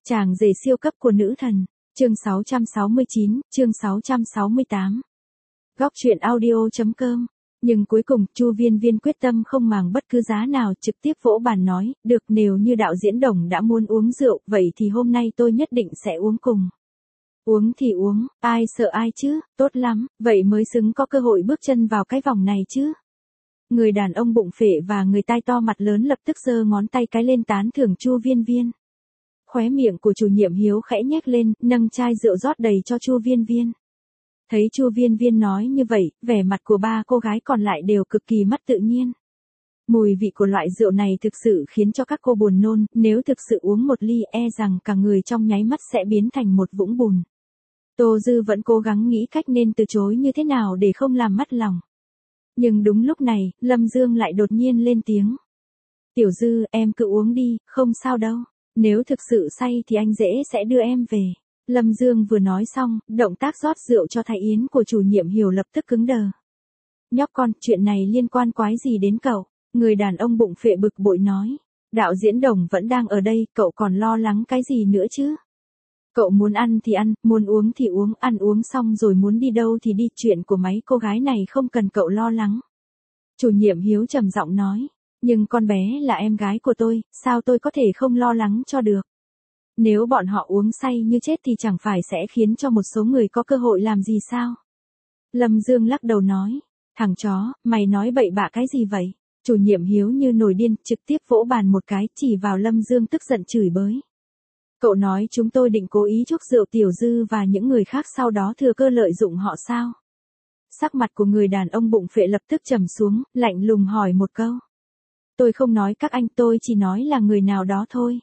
Chàng rể siêu cấp của nữ thần, chương 669, chương 668. Góc truyện audio.com. Nhưng cuối cùng, Chu Viên Viên quyết tâm không màng bất cứ giá nào, trực tiếp vỗ bàn nói, được, nếu như đạo diễn Đồng đã muốn uống rượu, vậy thì hôm nay tôi nhất định sẽ uống cùng. Uống thì uống, ai sợ ai chứ, tốt lắm, vậy mới xứng có cơ hội bước chân vào cái vòng này chứ. Người đàn ông bụng phệ và người tai to mặt lớn lập tức giơ ngón tay cái lên tán thưởng Chu Viên Viên. Khóe miệng của chủ nhiệm Hiếu khẽ nhếch lên, nâng chai rượu rót đầy cho Chu Viên Viên. Thấy Chu Viên Viên nói như vậy, vẻ mặt của ba cô gái còn lại đều cực kỳ mất tự nhiên. Mùi vị của loại rượu này thực sự khiến cho các cô buồn nôn, nếu thực sự uống một ly e rằng cả người trong nháy mắt sẽ biến thành một vũng bùn. Tô Dư vẫn cố gắng nghĩ cách nên từ chối như thế nào để không làm mất lòng. Nhưng đúng lúc này, Lâm Dương lại đột nhiên lên tiếng. Tiểu Dư, em cứ uống đi, không sao đâu. Nếu thực sự say thì anh dễ sẽ đưa em về. Lâm Dương vừa nói xong, động tác rót rượu cho Thái Yến của chủ nhiệm Hiểu lập tức cứng đờ. Nhóc con, chuyện này liên quan quái gì đến cậu? Người đàn ông bụng phệ bực bội nói. Đạo diễn Đồng vẫn đang ở đây, cậu còn lo lắng cái gì nữa chứ? Cậu muốn ăn thì ăn, muốn uống thì uống, ăn uống xong rồi muốn đi đâu thì đi, chuyện của mấy cô gái này không cần cậu lo lắng. Chủ nhiệm Hiếu trầm giọng nói. Nhưng con bé là em gái của tôi, sao tôi có thể không lo lắng cho được? Nếu bọn họ uống say như chết thì chẳng phải sẽ khiến cho một số người có cơ hội làm gì sao? Lâm Dương lắc đầu nói, thằng chó, mày nói bậy bạ cái gì vậy? Chủ nhiệm Hiếu như nổi điên, trực tiếp vỗ bàn một cái, chỉ vào Lâm Dương tức giận chửi bới. Cậu nói chúng tôi định cố ý chuốc rượu Tiểu Dư và những người khác sau đó thừa cơ lợi dụng họ sao? Sắc mặt của người đàn ông bụng phệ lập tức trầm xuống, lạnh lùng hỏi một câu. Tôi không nói các anh, tôi chỉ nói là người nào đó thôi.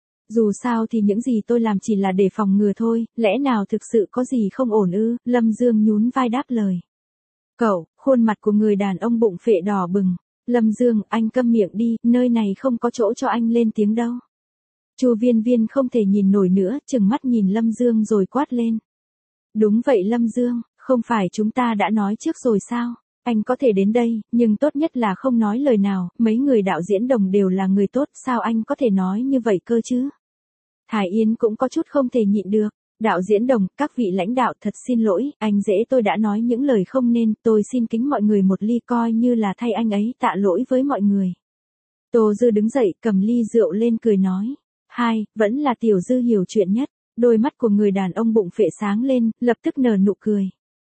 Dù sao thì những gì tôi làm chỉ là để phòng ngừa thôi, lẽ nào thực sự có gì không ổn ư? Lâm Dương nhún vai đáp lời. Cậu, khuôn mặt của người đàn ông bụng phệ đỏ bừng. Lâm Dương, anh câm miệng đi, nơi này không có chỗ cho anh lên tiếng đâu. Chu Viên Viên không thể nhìn nổi nữa, trừng mắt nhìn Lâm Dương rồi quát lên. Đúng vậy Lâm Dương, không phải chúng ta đã nói trước rồi sao? Anh có thể đến đây, nhưng tốt nhất là không nói lời nào, mấy người đạo diễn Đồng đều là người tốt, sao anh có thể nói như vậy cơ chứ? Thái Yến cũng có chút không thể nhịn được. Đạo diễn Đồng, các vị lãnh đạo thật xin lỗi, anh dễ tôi đã nói những lời không nên, tôi xin kính mọi người một ly coi như là thay anh ấy tạ lỗi với mọi người. Tô Dư đứng dậy, cầm ly rượu lên cười nói. Vẫn là Tiểu Dư hiểu chuyện nhất. Đôi mắt của người đàn ông bụng phệ sáng lên, lập tức nở nụ cười.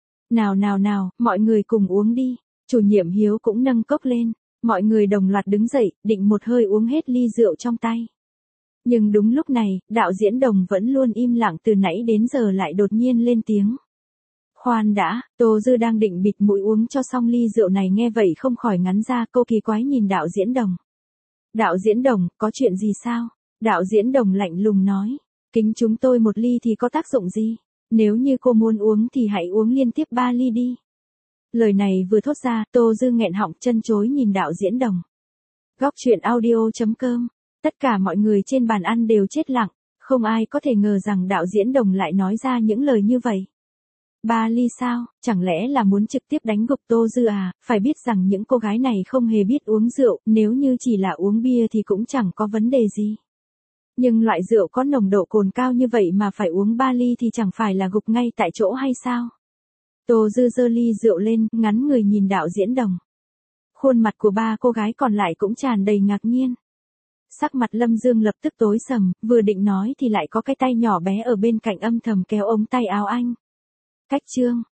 Nào, mọi người cùng uống đi. Chủ nhiệm Hiếu cũng nâng cốc lên. Mọi người đồng loạt đứng dậy, định một hơi uống hết ly rượu trong tay. Nhưng đúng lúc này, đạo diễn Đồng vẫn luôn im lặng từ nãy đến giờ lại đột nhiên lên tiếng. Khoan đã, Tô Dư đang định bịt mũi uống cho xong ly rượu này nghe vậy không khỏi ngắn ra, cô kỳ quái nhìn đạo diễn Đồng. Đạo diễn Đồng, có chuyện gì sao? Đạo diễn Đồng lạnh lùng nói. Kính chúng tôi một ly thì có tác dụng gì? Nếu như cô muốn uống thì hãy uống liên tiếp 3 ly đi. Lời này vừa thốt ra, Tô Dư nghẹn họng chân chối nhìn đạo diễn Đồng. Góc truyện audio.com. Tất cả mọi người trên bàn ăn đều chết lặng, không ai có thể ngờ rằng đạo diễn Đồng lại nói ra những lời như vậy. 3 ly sao, chẳng lẽ là muốn trực tiếp đánh gục Tô Dư à? Phải biết rằng những cô gái này không hề biết uống rượu, nếu như chỉ là uống bia thì cũng chẳng có vấn đề gì. Nhưng loại rượu có nồng độ cồn cao như vậy mà phải uống 3 ly thì chẳng phải là gục ngay tại chỗ hay sao? Tô Dư giơ ly rượu lên, ngắn người nhìn đạo diễn Đồng. Khuôn mặt của ba cô gái còn lại cũng tràn đầy ngạc nhiên. Sắc mặt Lâm Dương lập tức tối sầm, vừa định nói thì lại có cái tay nhỏ bé ở bên cạnh âm thầm kéo ống tay áo anh. Cách chương,